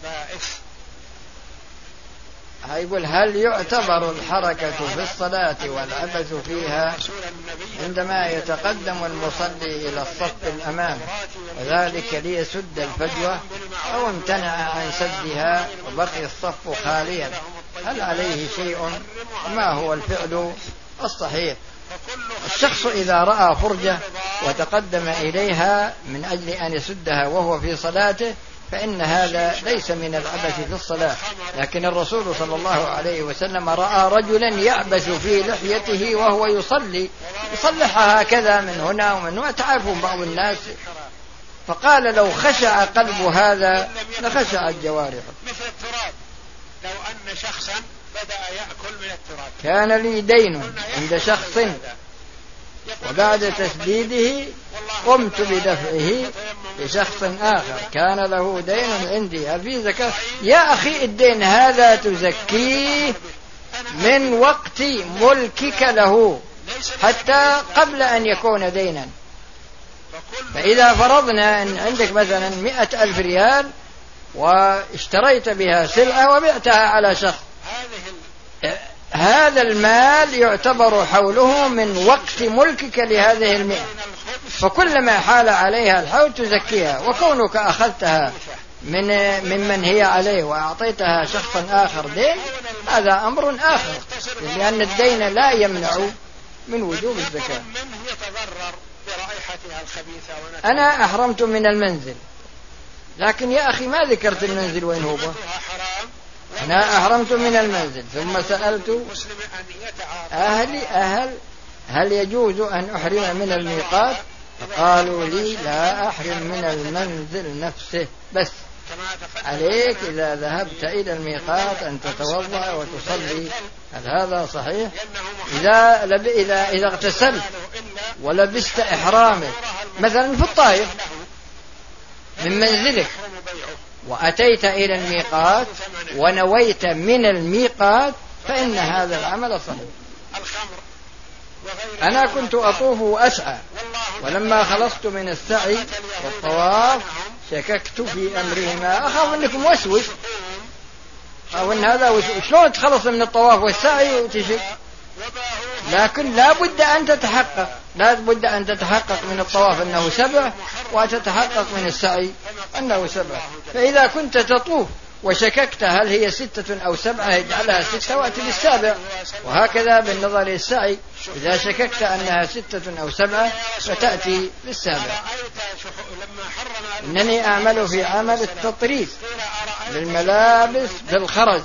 يقول هل يعتبر الحركة في الصلاة والعبث فيها عندما يتقدم المصلي إلى الصف الأمام وذلك ليسد الفجوة أو امتنع عن سدها وبقي الصف خاليا، هل عليه شيء؟ ما هو الفعل الصحيح؟ الشخص إذا رأى فرجة وتقدم إليها من أجل أن يسدها وهو في صلاته فإن هذا ليس من العبث في الصلاة، لكن الرسول صلى الله عليه وسلم رأى رجلا يعبث في لحيته وهو يصلي يصلحها هكذا من هنا ومن هنا، تعرفون بعض الناس، فقال لو خشع قلب هذا لخشعت جوارحه. مثل التراب، لو أن شخصا بدأ يأكل من التراب، كان لي دين عند شخص وبعد تسديده قمت بدفعه لشخص آخر كان له دين عندي، هل في زكاة؟ يا أخي الدين هذا تزكيه من وقت ملكك له حتى قبل أن يكون دينا. فإذا فرضنا أن عندك مثلا مئة ألف ريال واشتريت بها سلعة وبعتها على شخص، هذا المال يعتبر حوله من وقت ملكك لهذه المئة، فكلما حال عليها الحول تزكيها. وكونك أخذتها من ممن هي عليه وأعطيتها شخصا آخر دين هذا أمر آخر، لأن الدين لا يمنع من وجوب الزكاة. أنا أحرمت من المنزل، لكن يا أخي ما ذكرت المنزل وين هو. أنا أحرمت من المنزل ثم سألت أهلي أهل هل يجوز أن أحرم من الميقات، فقالوا لي لا أحرم من المنزل نفسه، بس عليك إذا ذهبت إلى الميقات أن تتوضأ وتصلي. هل هذا صحيح؟ إذا, لب... إذا... إذا اغتسلت ولبست إحرامك مثلا في الطائف من منزلك وأتيت إلى الميقات ونويت من الميقات فإن هذا العمل صحيح. أنا كنت أطوف وأسعى، ولما خلصت من السعي والطواف شككت في أمرهما، أخاف أنكم وسوس أو أن هذا وسوس، شلون تخلص من الطواف والسعي وتشك؟ لكن لا بد أن تتحقق لا بد أن تتحقق من الطواف أنه سبع وتتحقق من السعي أنه سبع. فإذا كنت تطوف وشككت هل هي ستة أو سبعة اجعلها ستة وأتي بالسابع، وهكذا بالنظر للسعي إذا شككت أنها ستة أو سبعة فتأتي بالسابع. إنني أعمل في عمل التطريز للملابس بالخرز،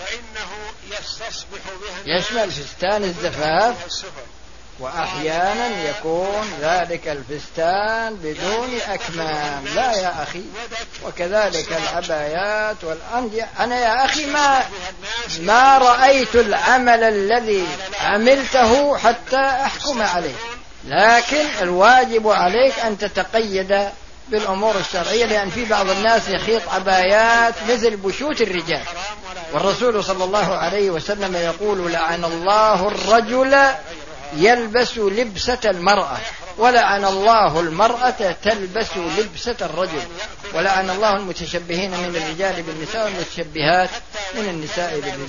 يشمل فستان الزفاف، وأحيانا يكون ذلك الفستان بدون أكمام. لا يا أخي، وكذلك العبايات والأندية. أنا يا أخي ما ما رأيت العمل الذي عملته حتى أحكم عليه، لكن الواجب عليك أن تتقيد بالأمور الشرعية، لأن في بعض الناس يخيط عبايات مثل بشوت الرجال، والرسول صلى الله عليه وسلم يقول لعن الله الرجل يلبس لبسة المرأة، ولعن الله المرأة تلبس لبسة الرجل، ولعن الله المتشبهين من الرجال بالنساء والمتشبهات من النساء بالرجال.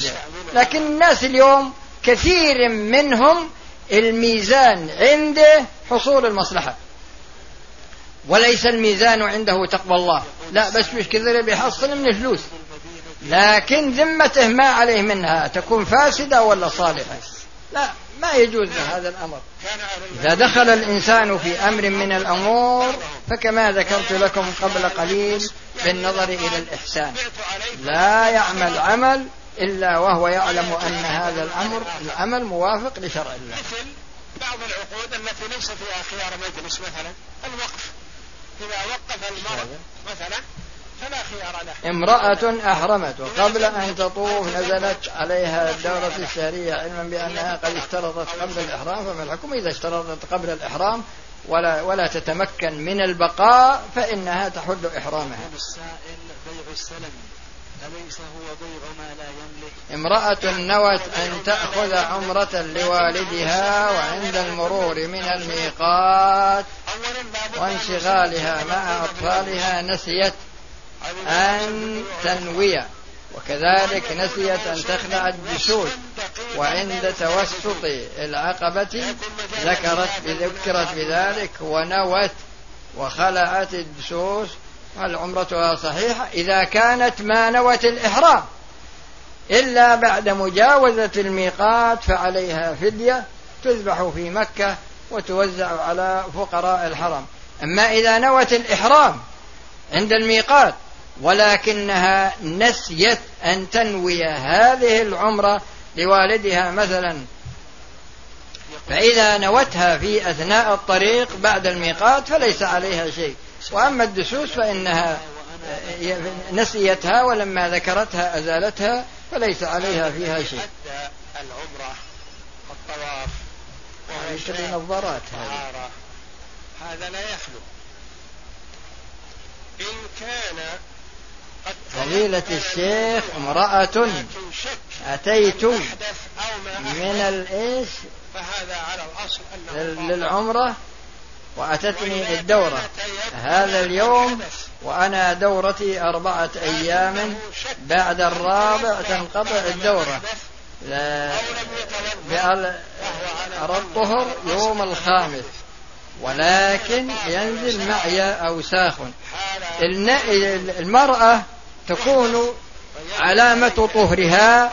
لكن الناس اليوم كثير منهم الميزان عنده حصول المصلحة، وليس الميزان عنده تقوى الله. لا بس مش كذا بيحصل من الفلوس، لكن ذمته ما عليه منها تكون فاسدة ولا صالحة. لا، ما يجوز هذا الأمر. إذا دخل الإنسان في أمر من الأمور فكما ذكرت لكم قبل قليل بالنظر إلى الإحسان، لا يعمل عمل إلا وهو يعلم أن هذا الأمر العمل موافق لشرع الله. مثل بعض العقود التي ليس فيها خيار مجلس، مثلا الوقف، إذا وقف المرء مثلا فلا خيار له. امرأة أحرمت وقبل أن تطوف نزلت عليها الدورة الشهرية علما بأنها قد اشترطت قبل الإحرام، فما الحكم إذا اشترطت قبل الإحرام ولا ولا تتمكن من البقاء فإنها تحل إحرامها. السائل بيع السلم أليس هو بيع ما لا يملك؟ امرأة نوت أن تأخذ عمرة لوالدها وعند المرور من الميقات وانشغالها مع أطفالها نسيت أن تنوي، وكذلك نسيت أن تخلع الدشوش، وعند توسط العقبة ذكرت ذكرت بذلك ونوت وخلعت الدشوش، هل عمرتها صحيحة؟ إذا كانت ما نوت الإحرام إلا بعد مجاوزة الميقات فعليها فدية تذبح في مكة وتوزع على فقراء الحرم. أما إذا نوت الإحرام عند الميقات ولكنها نسيت أن تنوي هذه العمرة لوالدها مثلا، فإذا نوتها في أثناء الطريق بعد الميقات فليس عليها شيء. وأما الدسوس فإنها نسيتها ولما ذكرتها أزالتها فليس عليها فيها شيء. العمرة الطواف وهي نظارات هذا لا يخلو. إن كان فضيلة الشيخ امرأة أتيت من الإيش فهذا على الأصل للعمرة وأتتني الدورة هذا اليوم وأنا دورتي أربعة أيام، بعد الرابع تنقطع الدورة، الطهر يوم الخامس، ولكن ينزل معي أوساخ. المرأة تكون علامة طهرها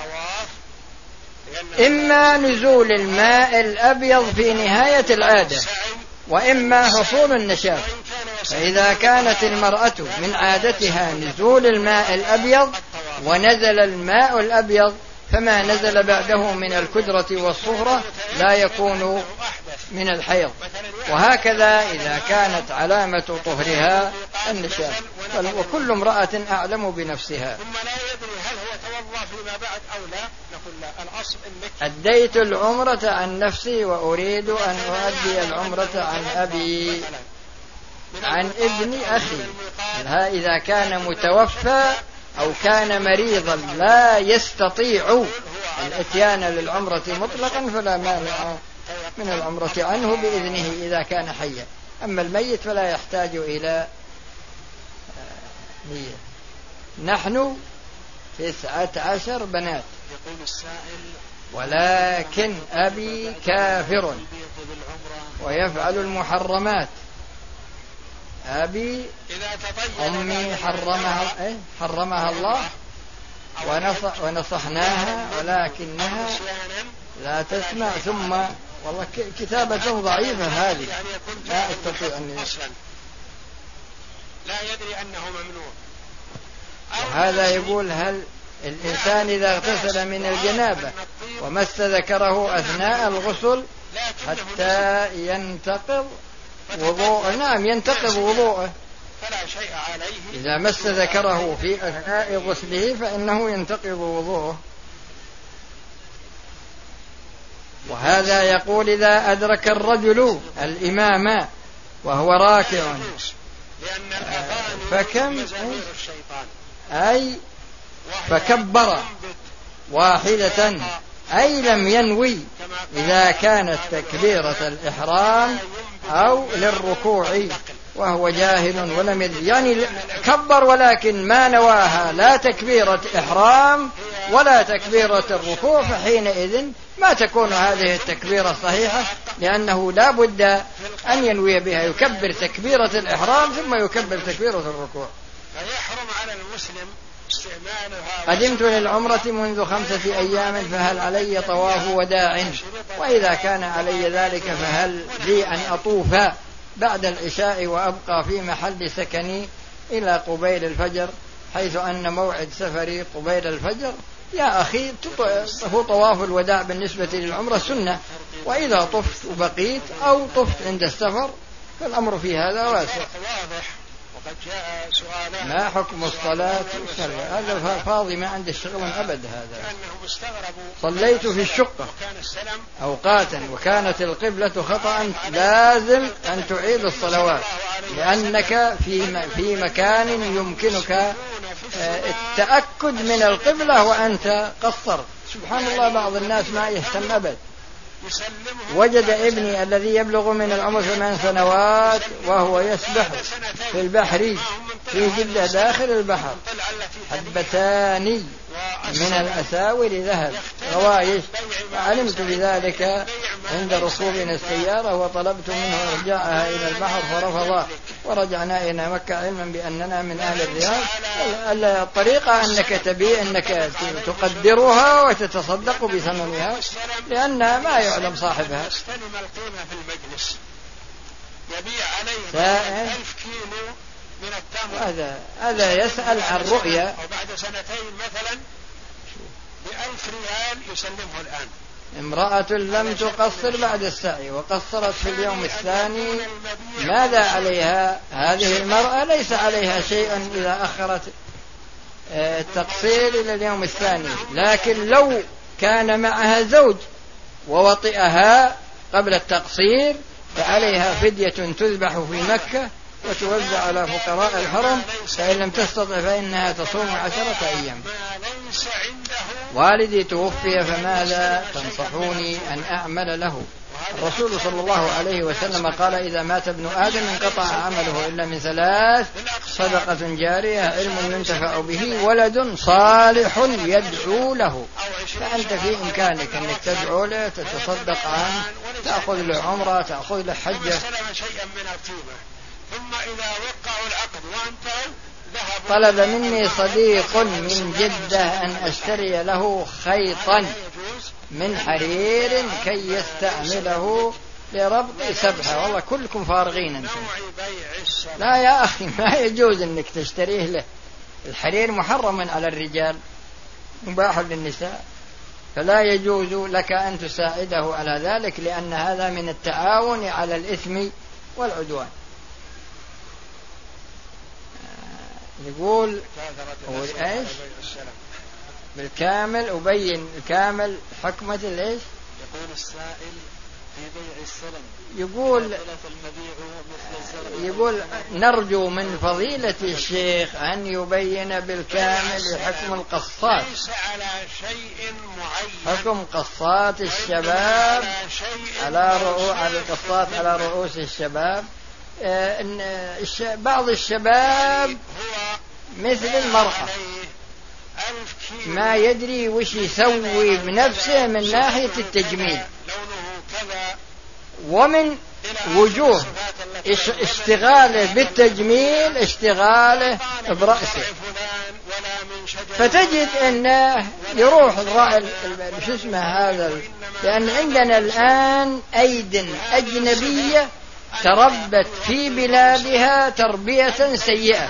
إما نزول الماء الأبيض في نهاية العادة وإما حصول النشاط. فإذا كانت المرأة من عادتها نزول الماء الأبيض ونزل الماء الأبيض فما نزل بعده من الكدرة والصفرة لا يكون من الحيض. وهكذا إذا كانت علامة طهرها النشاط. وكل امرأة أعلم بنفسها. ثم لا يدري هل هو توضأ فيما بعد أو لا، نقول لا، الأصل إنك أديت العمرة عن نفسي وأريد أن أؤدي العمرة عن أبي عن ابن أخي. إذا كان متوفى أو كان مريضا لا يستطيع الاتيان للعمرة مطلقا فلا مانع من العمرة عنه بإذنه إذا كان حيا. أما الميت فلا يحتاج إلى نية. نحن تسعة عشر بنات، ولكن أبي كافر ويفعل المحرمات. أبي أمي حرمها, إيه؟ حرمها الله ونصح ونصحناها ولكنها لا تسمع. ثم والله كتابة ضعيفة هذه لا أستطيع أن لا يدري أنه ممنوع. وهذا يقول هل الإنسان إذا اغتسل من الجنابة ومس ذكره أثناء الغسل حتى ينتقض وضوءه؟ نعم ينتقض وضوءه. فلا شيء عليه إذا مس ذكره في أثناء غسله فإنه ينتقض وضوءه. وهذا يقول إذا أدرك الرجل الإمام وهو راكع فكم أي فكبر واحدة أي لم ينوي إذا كانت تكبيرة الإحرام أو للركوع وهو جاهل ولم يدري، يعني كبر ولكن ما نواها لا تكبيرة إحرام ولا تكبيرة الركوع، فحينئذ ما تكون هذه التكبيرة صحيحة، لأنه لا بد أن ينوي بها، يكبر تكبيرة الإحرام ثم يكبر تكبيرة الركوع. فيحرم على المسلم استعمالها. قدمت للعمرة منذ خمسة أيام فهل علي طواف وداع؟ وإذا كان علي ذلك فهل لي أن أطوف بعد العشاء وأبقى في محل سكني إلى قبيل الفجر، حيث أن موعد سفري قبيل الفجر؟ يا أخي، هو طواف الوداع بالنسبة للعمرة سنة، وإذا طفت وبقيت أو طفت عند السفر فالأمر في هذا واسع. ما حكم الصلاة؟ هذا فاضي، ما عنده شغل أبد. هذا صليت في الشقة أوقاتا وكانت القبلة خطأ، لازم أن تعيد الصلوات، لأنك في في مكان يمكنك التأكد من القبلة وأنت قصرت. سبحان الله، بعض الناس ما يهتم أبد. وجد ابني الذي يبلغ من العمر ثمان سنوات وهو يسبح في البحر في جدة داخل البحر حبتان من الأساور ذهب روايش، فعلمت بذلك عند ركوبنا السيارة وطلبت منه إرجاعها إلى البحر فرفض، ورجعنا إلى مكة علما بأننا من أهل الرياض. الطريقة أنك تبيع، أنك تقدرها وتتصدق بثمنها، لأنها ما يعلم صاحبها. يبيع عليه ألف كيلو من التمر، هذا هذا يسأل عن رؤيا، وبعد سنتين مثلا بألف ريال يسلمه الآن. امرأة لم تقصر بعد السعي وقصرت في اليوم الثاني، ماذا عليها؟ هذه المرأة ليس عليها شيء إذا أخرت التقصير إلى اليوم الثاني، لكن لو كان معها زوج ووطئها قبل التقصير فعليها فدية تذبح في مكة وتوزع على فقراء الحرم، فإن لم تستطع فإنها تصوم عشرة أيام. والدي توفي فماذا تنصحوني أن أعمل له؟ الرسول صلى الله عليه وسلم قال: إذا مات ابن آدم انقطع عمله إلا من ثلاث: صدقة جارية، علم ينتفع به، ولد صالح يدعو له. فأنت في إمكانك أنك تدعو له، تتصدق عنه، تأخذ له عمرة، تأخذ له حجة. ثم إذا وقعوا العقد وانتهوا ذهبوا. طلب مني صديق من جدة أن أشتري له خيطا من حرير كي يستعمله لربط سبحة. والله كلكم فارغين أنتم. لا يا أخي، ما يجوز أنك تشتريه له. الحرير محرم على الرجال، مباح للنساء، فلا يجوز لك أن تساعده على ذلك، لأن هذا من التعاون على الإثم والعدوان. يقول ايش بالكامل أبين الكامل حكمة الايش؟ يقول السائل في بيع السلم، يقول يقول نرجو من فضيلة الشيخ أن يبين بالكامل حكم القصات، حكم قصات الشباب على رؤوس على القصات على رؤوس الشباب. بعض الشباب مثل المرأة ما يدري وش يسوي بنفسه من ناحية التجميل، ومن وجوه اشتغاله بالتجميل اشتغاله برأسه، فتجد انه يروح شو اسمه هذا، لأن عندنا الآن أيد أجنبية تربت في بلادها تربية سيئة،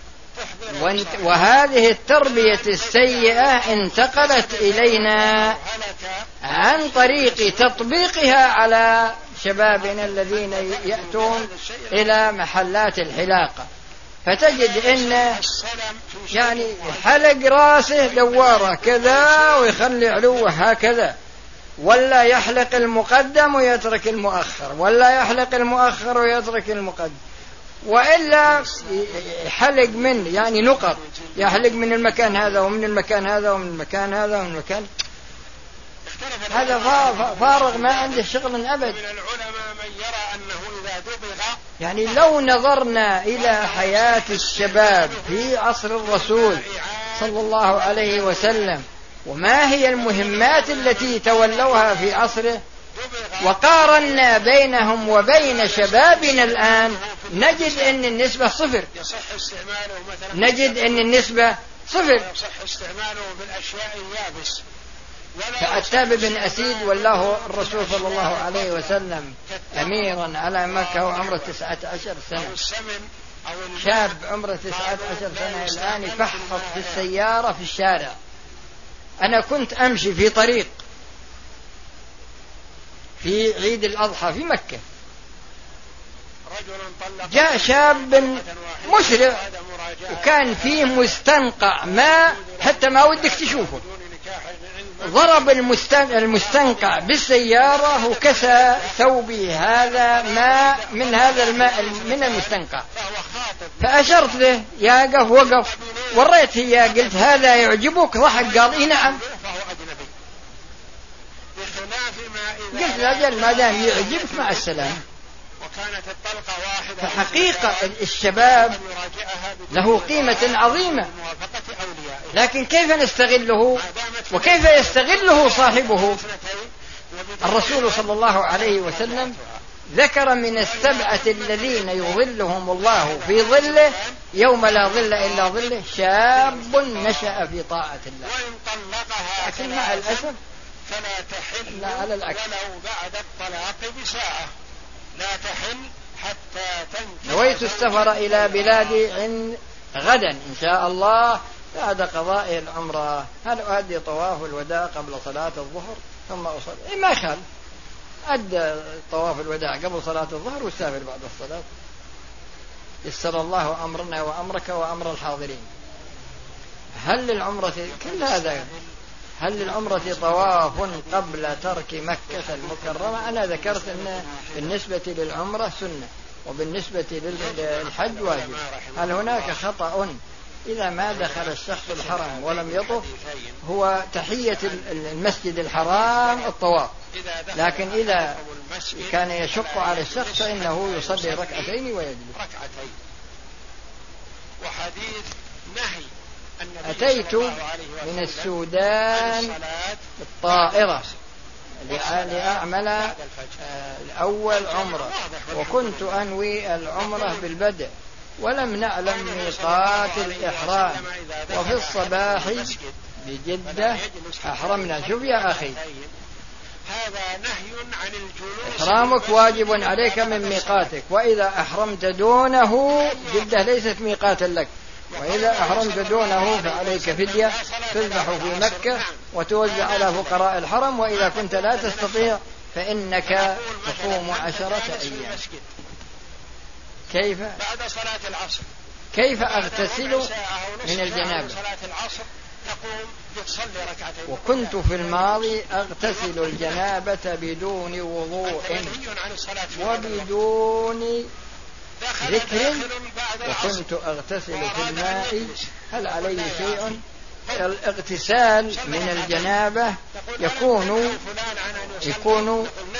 وهذه التربية السيئة انتقلت إلينا عن طريق تطبيقها على شبابنا الذين يأتون إلى محلات الحلاقة، فتجد إن يعني حلق راسه دوارة كذا ويخلي علوه هكذا، ولا يحلق المقدم ويترك المؤخر، ولا يحلق المؤخر ويترك المقدم، وإلا حلق من يعني نقط، يحلق من المكان هذا ومن المكان هذا ومن المكان هذا ومن المكان هذا فارغ، ما عنده شغل أبد. يعني لو نظرنا إلى حياة الشباب في عصر الرسول صلى الله عليه وسلم وما هي المهمات التي تولوها في عصره، وقارنا بينهم وبين شبابنا الآن، نجد أن النسبة صفر. نجد أن النسبة صفر. فعتاب بن أسيد والله الرسول صلى الله عليه وسلم أميرا على مكة وعمره تسعة عشر سنة، شاب عمره تسعة عشر سنة الآن يفحط في السيارة في الشارع. أنا كنت أمشي في طريق في عيد الأضحى في مكة، جاء شاب مسرع وكان فيه مستنقع ماء حتى ما ودك تشوفه، ضرب المستنقع بالسيارة وكسى ثوبي هذا ماء من هذا الماء من المستنقع. فأشرت له يا قف وقف، وريت هي قلت هذا يعجبك؟ ضحك قال إيه نعم. قلت لا ما دام يعجبك مع السلامة. فحقيقة الشباب له قيمة عظيمة، لكن كيف نستغله وكيف يستغله صاحبه؟ الرسول صلى الله عليه وسلم ذكر من السبعة الذين يظلهم الله في ظله يوم لا ظل إلا ظله شاب نشأ في طاعة الله. لكن مع الأسف فلا تحل لا على العكس، ولو بعد الطلاق بساعة لا تحل حتى تنكح. نويت السفر إلى بلادي عند غدا إن شاء الله بعد قضاء العمرة. هل أؤدي طواف الوداع قبل صلاة الظهر ثم أصلي؟ إيه ما يخال، أدى طواف الوداع قبل صلاة الظهر والسافر بعد الصلاة. يسر الله أمرنا وأمرك وأمر الحاضرين. هل للعمرة كل هذا هل للعمرة طواف قبل ترك مكة المكرمة؟ أنا ذكرت أن بالنسبة للعمرة سنة وبالنسبة للحج واجب. هل هناك خطأ إذا ما دخل الشخص الحرم ولم يطف؟ هو تحية المسجد الحرام الطواف، لكن إذا كان يشق على الشخص فإنه يصلي ركعتين ويجلس. وحديث نهي أتيت من السودان بالطائرة لأعمل الأول عمرة، وكنت أنوي العمرة بالبدء ولم نعلم ميقات الإحرام، وفي الصباح بجدة أحرمنا. شوف يا أخي، إحرامك واجب عليك من ميقاتك، وإذا أحرمت دونه جدة ليست ميقاتا لك، وإذا أحرمت دونه فعليك فدية تذبح في مكة وتوزع على فقراء الحرم، وإذا كنت لا تستطيع فإنك تصوم عشرة أيام. كيف بعد صلاة العصر كيف أغتسل من الجنابة؟ وكنت في الماضي أغتسل الجنابة بدون وضوء وبدون ذكر، وكنت أغتسل في الماء. هل علي شيء؟ الاغتسال من الجنابة يكون يكون